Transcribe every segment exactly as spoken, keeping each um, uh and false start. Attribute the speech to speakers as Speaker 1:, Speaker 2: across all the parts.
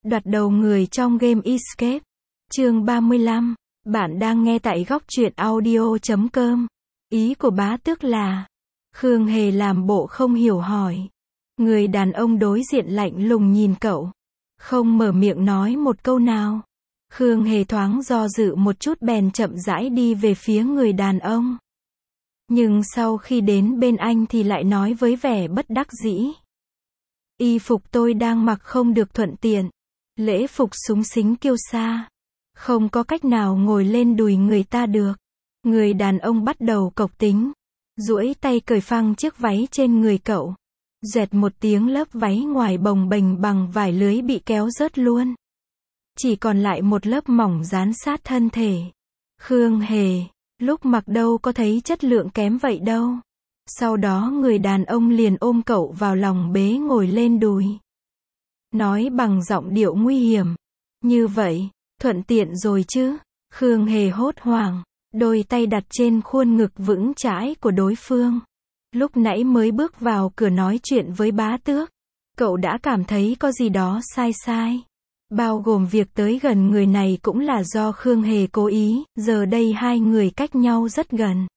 Speaker 1: Đoạt đầu người trong game Escape. Chương ba mươi lăm. Bạn đang nghe tại góc truyện audio chấm com. Ý của bá tước là... Khương Hề làm bộ không hiểu hỏi. Người đàn ông đối diện lạnh lùng nhìn cậu. Không mở miệng nói một câu nào. Khương Hề thoáng do dự một chút bèn chậm rãi đi về phía người đàn ông. Nhưng sau khi đến bên anh thì lại nói với vẻ bất đắc dĩ. Y phục tôi đang mặc không được thuận tiện. Lễ phục xúng xính kiêu sa. Không có cách nào ngồi lên đùi người ta được. Người đàn ông bắt đầu cộc tính. Duỗi tay cởi phăng chiếc váy trên người cậu. Dẹt một tiếng lớp váy ngoài bồng bềnh bằng vải lưới bị kéo rớt luôn. Chỉ còn lại một lớp mỏng dán sát thân thể. Khương Hề, lúc mặc đâu có thấy chất lượng kém vậy đâu. Sau đó người đàn ông liền ôm cậu vào lòng bế ngồi lên đùi. Nói bằng giọng điệu nguy hiểm. Như vậy, thuận tiện rồi chứ? Khương Hề hốt hoảng, đôi tay đặt trên khuôn ngực vững chãi của đối phương. Lúc nãy mới bước vào cửa nói chuyện với bá tước, cậu đã cảm thấy có gì đó sai sai. Bao gồm việc tới gần người này cũng là do Khương Hề cố ý, giờ đây hai người cách nhau rất gần.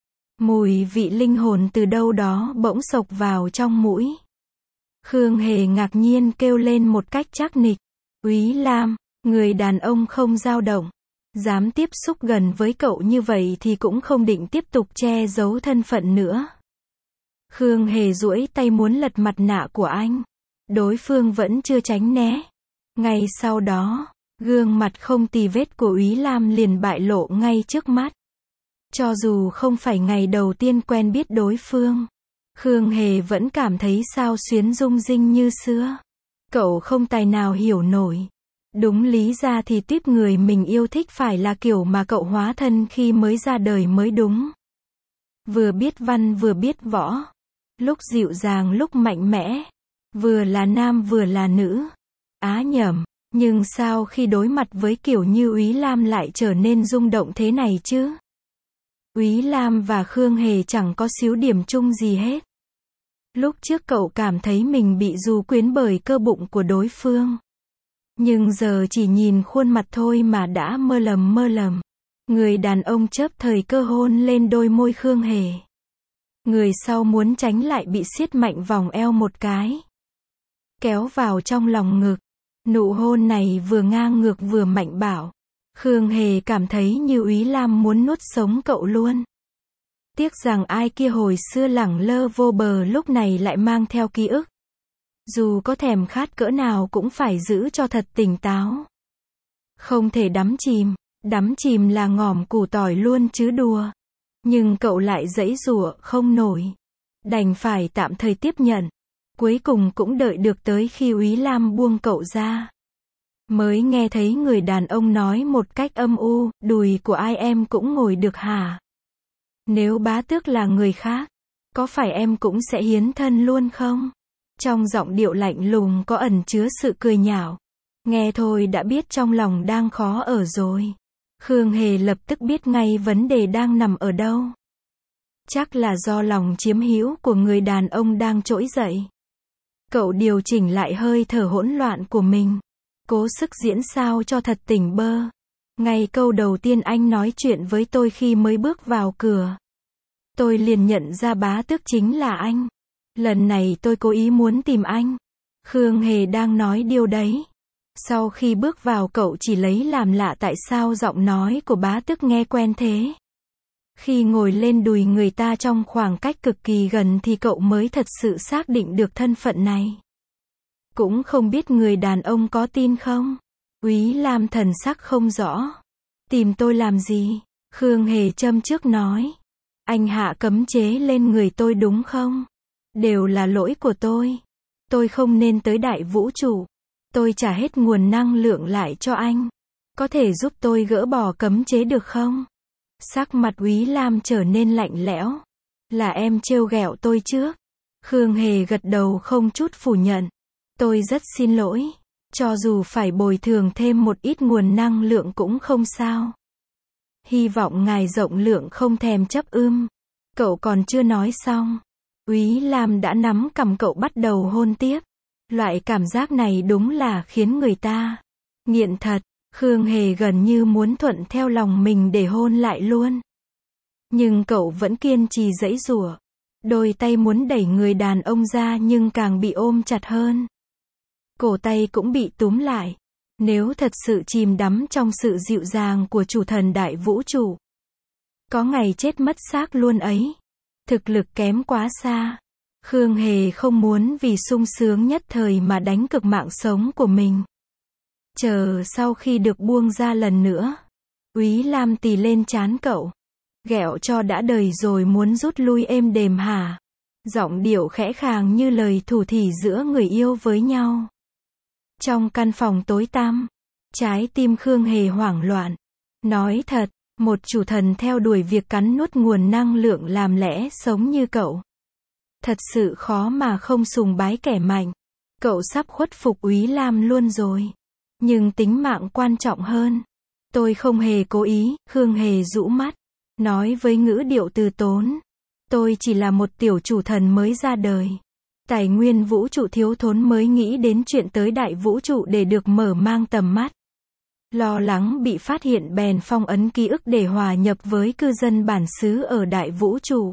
Speaker 1: Mùi vị linh hồn từ đâu đó bỗng xộc vào trong mũi. Khương Hề ngạc nhiên kêu lên một cách chắc nịch. Úy Lam, người đàn ông không dao động. Dám tiếp xúc gần với cậu như vậy thì cũng không định tiếp tục che giấu thân phận nữa. Khương Hề duỗi tay muốn lật mặt nạ của anh. Đối phương vẫn chưa tránh né. Ngay sau đó, gương mặt không tì vết của Úy Lam liền bại lộ ngay trước mắt. Cho dù không phải ngày đầu tiên quen biết đối phương, Khương Hề vẫn cảm thấy sao xuyến rung rinh như xưa. Cậu không tài nào hiểu nổi. Đúng lý ra thì tuýp người mình yêu thích phải là kiểu mà cậu hóa thân khi mới ra đời mới đúng. Vừa biết văn vừa biết võ. Lúc dịu dàng lúc mạnh mẽ. Vừa là nam vừa là nữ. Á nhầm, nhưng sao khi đối mặt với kiểu như Úy Lam lại trở nên rung động thế này chứ? Úy Lam và Khương Hề chẳng có xíu điểm chung gì hết. Lúc trước cậu cảm thấy mình bị du quyến bởi cơ bụng của đối phương. Nhưng giờ chỉ nhìn khuôn mặt thôi mà đã mơ lầm mơ lầm. Người đàn ông chớp thời cơ hôn lên đôi môi Khương Hề. Người sau muốn tránh lại bị siết mạnh vòng eo một cái. Kéo vào trong lòng ngực. Nụ hôn này vừa ngang ngược vừa mạnh bạo. Khương Hề cảm thấy như Úy Lam muốn nuốt sống cậu luôn. Tiếc rằng ai kia hồi xưa lẳng lơ vô bờ lúc này lại mang theo ký ức. Dù có thèm khát cỡ nào cũng phải giữ cho thật tỉnh táo. Không thể đắm chìm, đắm chìm là ngỏm củ tỏi luôn chứ đùa. Nhưng cậu lại giãy giụa không nổi. Đành phải tạm thời tiếp nhận. Cuối cùng cũng đợi được tới khi Úy Lam buông cậu ra. Mới nghe thấy người đàn ông nói một cách âm u, đùi của ai em cũng ngồi được hả? Nếu bá tước là người khác, có phải em cũng sẽ hiến thân luôn không? Trong giọng điệu lạnh lùng có ẩn chứa sự cười nhạo. Nghe thôi đã biết trong lòng đang khó ở rồi. Khương Hề lập tức biết ngay vấn đề đang nằm ở đâu. Chắc là do lòng chiếm hữu của người đàn ông đang trỗi dậy. Cậu điều chỉnh lại hơi thở hỗn loạn của mình. Cố sức diễn sao cho thật tỉnh bơ. Ngay câu đầu tiên anh nói chuyện với tôi khi mới bước vào cửa. Tôi liền nhận ra bá tước chính là anh. Lần này tôi cố ý muốn tìm anh. Khương Hề đang nói điều đấy. Sau khi bước vào cậu chỉ lấy làm lạ tại sao giọng nói của bá tước nghe quen thế. Khi ngồi lên đùi người ta trong khoảng cách cực kỳ gần thì cậu mới thật sự xác định được thân phận này. Cũng không biết người đàn ông có tin không? Úy Lam thần sắc không rõ. Tìm tôi làm gì? Khương Hề châm trước nói. Anh hạ cấm chế lên người tôi đúng không? Đều là lỗi của tôi. Tôi không nên tới đại vũ trụ. Tôi trả hết nguồn năng lượng lại cho anh. Có thể giúp tôi gỡ bỏ cấm chế được không? Sắc mặt Úy Lam trở nên lạnh lẽo. Là em trêu ghẹo tôi trước. Khương Hề gật đầu không chút phủ nhận. Tôi rất xin lỗi. Cho dù phải bồi thường thêm một ít nguồn năng lượng cũng không sao. Hy vọng ngài rộng lượng không thèm chấp ưm. Cậu còn chưa nói xong. Úy Lam đã nắm cằm cậu bắt đầu hôn tiếp. Loại cảm giác này đúng là khiến người ta nghiện thật. Khương Hề gần như muốn thuận theo lòng mình để hôn lại luôn. Nhưng cậu vẫn kiên trì giãy giụa. Đôi tay muốn đẩy người đàn ông ra nhưng càng bị ôm chặt hơn. Cổ tay cũng bị túm lại. Nếu thật sự chìm đắm trong sự dịu dàng của chủ thần đại vũ trụ, có ngày chết mất xác luôn ấy. Thực lực kém quá xa. Khương Hề không muốn vì sung sướng nhất thời mà đánh cược mạng sống của mình. Chờ sau khi được buông ra lần nữa, Úy Lam tì lên trán cậu. Ghẹo cho đã đời rồi muốn rút lui êm đềm hả? Giọng điệu khẽ khàng như lời thủ thỉ giữa người yêu với nhau. Trong căn phòng tối tăm, trái tim Khương Hề hoảng loạn. Nói thật, một chủ thần theo đuổi việc cắn nuốt nguồn năng lượng làm lẽ sống như cậu. Thật sự khó mà không sùng bái kẻ mạnh. Cậu sắp khuất phục Úy Lam luôn rồi. Nhưng tính mạng quan trọng hơn. Tôi không hề cố ý, Khương Hề rũ mắt. Nói với ngữ điệu từ tốn. Tôi chỉ là một tiểu chủ thần mới ra đời. Tài nguyên vũ trụ thiếu thốn mới nghĩ đến chuyện tới đại vũ trụ để được mở mang tầm mắt. Lo lắng bị phát hiện bèn phong ấn ký ức để hòa nhập với cư dân bản xứ ở đại vũ trụ.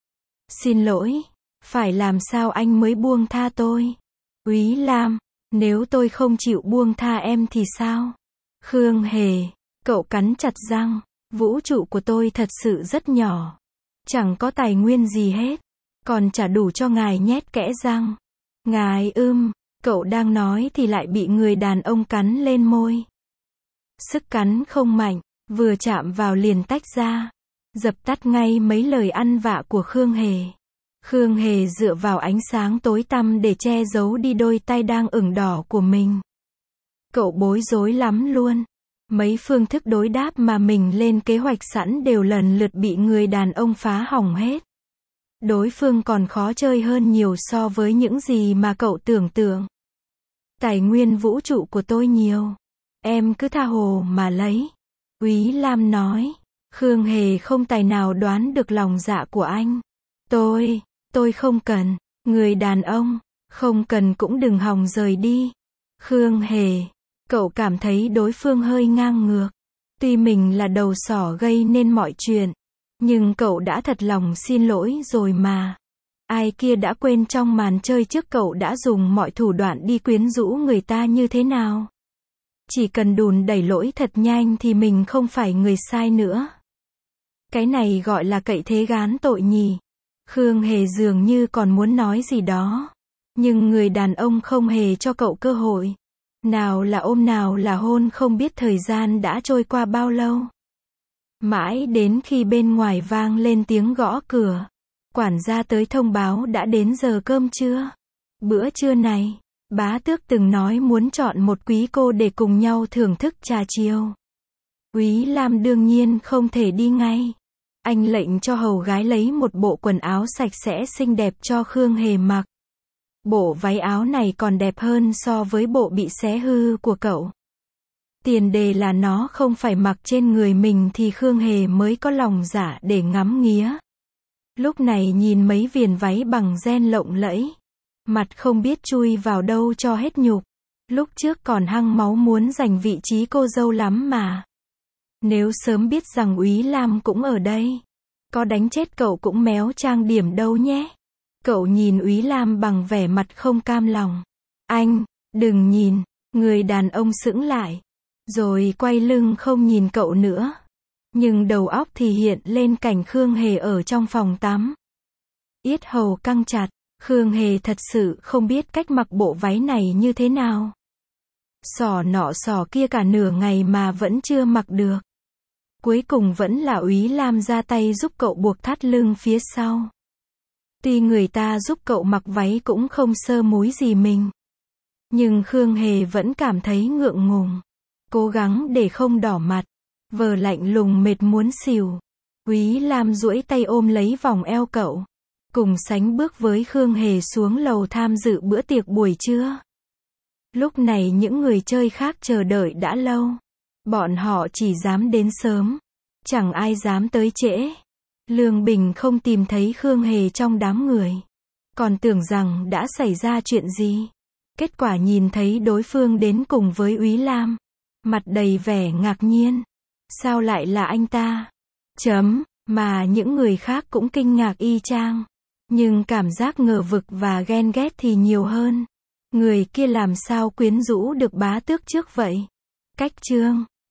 Speaker 1: Xin lỗi, phải làm sao anh mới buông tha tôi? Úy Lam, nếu tôi không chịu buông tha em thì sao? Khương Hề, cậu cắn chặt răng, vũ trụ của tôi thật sự rất nhỏ. Chẳng có tài nguyên gì hết, còn chả đủ cho ngài nhét kẽ răng. Ngài ưm, cậu đang nói thì lại bị người đàn ông cắn lên môi. Sức cắn không mạnh, vừa chạm vào liền tách ra. Dập tắt ngay mấy lời ăn vạ của Khương Hề. Khương Hề dựa vào ánh sáng tối tăm để che giấu đi đôi tay đang ửng đỏ của mình. Cậu bối rối lắm luôn. Mấy phương thức đối đáp mà mình lên kế hoạch sẵn đều lần lượt bị người đàn ông phá hỏng hết. Đối phương còn khó chơi hơn nhiều so với những gì mà cậu tưởng tượng. Tài nguyên vũ trụ của tôi nhiều. Em cứ tha hồ mà lấy. Úy Lam nói. Khương Hề không tài nào đoán được lòng dạ của anh. Tôi, tôi không cần. Người đàn ông, không cần cũng đừng hòng rời đi. Khương Hề, cậu cảm thấy đối phương hơi ngang ngược. Tuy mình là đầu sỏ gây nên mọi chuyện, nhưng cậu đã thật lòng xin lỗi rồi mà. Ai kia đã quên trong màn chơi trước cậu đã dùng mọi thủ đoạn đi quyến rũ người ta như thế nào. Chỉ cần đùn đẩy lỗi thật nhanh thì mình không phải người sai nữa. Cái này gọi là cậy thế gán tội nhỉ. Khương Hề dường như còn muốn nói gì đó. Nhưng người đàn ông không hề cho cậu cơ hội. Nào là ôm nào là hôn, không biết thời gian đã trôi qua bao lâu. Mãi đến khi bên ngoài vang lên tiếng gõ cửa. Quản gia tới thông báo đã đến giờ cơm trưa. Bữa trưa này, bá tước từng nói muốn chọn một quý cô để cùng nhau thưởng thức trà chiều. Úy Lam đương nhiên không thể đi ngay. Anh lệnh cho hầu gái lấy một bộ quần áo sạch sẽ xinh đẹp cho Khương Hề mặc. Bộ váy áo này còn đẹp hơn so với bộ bị xé hư của cậu. Tiền đề là nó không phải mặc trên người mình thì Khương Hề mới có lòng dạ để ngắm nghía. Lúc này nhìn mấy viền váy bằng ren lộng lẫy, mặt không biết chui vào đâu cho hết nhục. Lúc trước còn hăng máu muốn giành vị trí cô dâu lắm mà. Nếu sớm biết rằng Úy Lam cũng ở đây, có đánh chết cậu cũng méo trang điểm đâu nhé. Cậu nhìn Úy Lam bằng vẻ mặt không cam lòng. Anh, đừng nhìn. Người đàn ông sững lại, rồi quay lưng không nhìn cậu nữa. Nhưng đầu óc thì hiện lên cảnh Khương Hề ở trong phòng tắm. Yết hầu căng chặt, Khương Hề thật sự không biết cách mặc bộ váy này như thế nào. Sỏ nọ sỏ kia cả nửa ngày mà vẫn chưa mặc được. Cuối cùng vẫn là Úy Lam ra tay giúp cậu buộc thắt lưng phía sau. Tuy người ta giúp cậu mặc váy cũng không sơ múi gì mình, nhưng Khương Hề vẫn cảm thấy ngượng ngùng. Cố gắng để không đỏ mặt, vờ lạnh lùng mệt muốn xỉu. Úy Lam duỗi tay ôm lấy vòng eo cậu, cùng sánh bước với Khương Hề xuống lầu tham dự bữa tiệc buổi trưa. Lúc này những người chơi khác chờ đợi đã lâu. Bọn họ chỉ dám đến sớm, chẳng ai dám tới trễ. Lương Bình không tìm thấy Khương Hề trong đám người, còn tưởng rằng đã xảy ra chuyện gì. Kết quả nhìn thấy đối phương đến cùng với Úy Lam. Mặt đầy vẻ ngạc nhiên. Sao lại là anh ta? Chấm, mà những người khác cũng kinh ngạc y chang. Nhưng cảm giác ngờ vực và ghen ghét thì nhiều hơn. Người kia làm sao quyến rũ được bá tước trước vậy? Cách chương